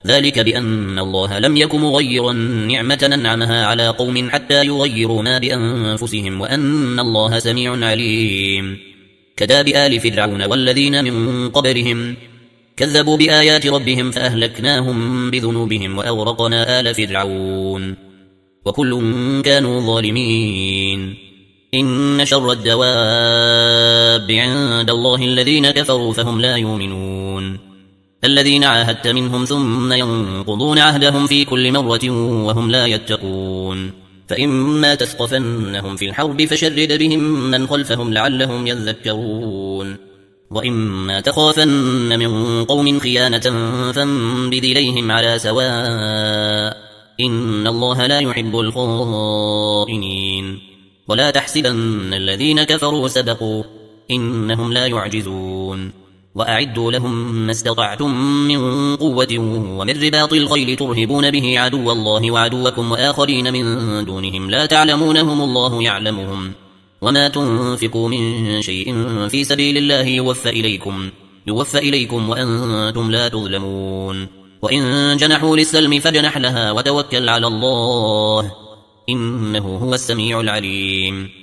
ذلك بأن الله لم يك مغيرا نعمة أنعمها على قوم حتى يغيروا ما بأنفسهم وأن الله سميع عليم. كداب آل فرعون والذين من قبلهم كذبوا بآيات ربهم فأهلكناهم بذنوبهم وأغرقنا آل فرعون وكل كانوا ظالمين. إن شر الدواب عند الله الذين كفروا فهم لا يؤمنون. الذين عاهدت منهم ثم ينقضون عهدهم في كل مرة وهم لا يتقون. فإما تثقفنهم في الحرب فشرد بهم من خلفهم لعلهم يذكرون. وإما تخافن من قوم خيانة فانبذ إليهم على سواء إن الله لا يحب الخائنين. ولا تحسبن الذين كفروا سبقوا إنهم لا يعجزون. وأعدوا لهم ما استطعتم من قوة ومن رباط الخيل ترهبون به عدو الله وعدوكم وآخرين من دونهم لا تعلمونهم الله يعلمهم. وما تنفقوا من شيء في سبيل الله يوفى إليكم وأنتم لا تظلمون. وإن جنحوا للسلم فجنح لها وتوكل على الله إنه هو السميع العليم.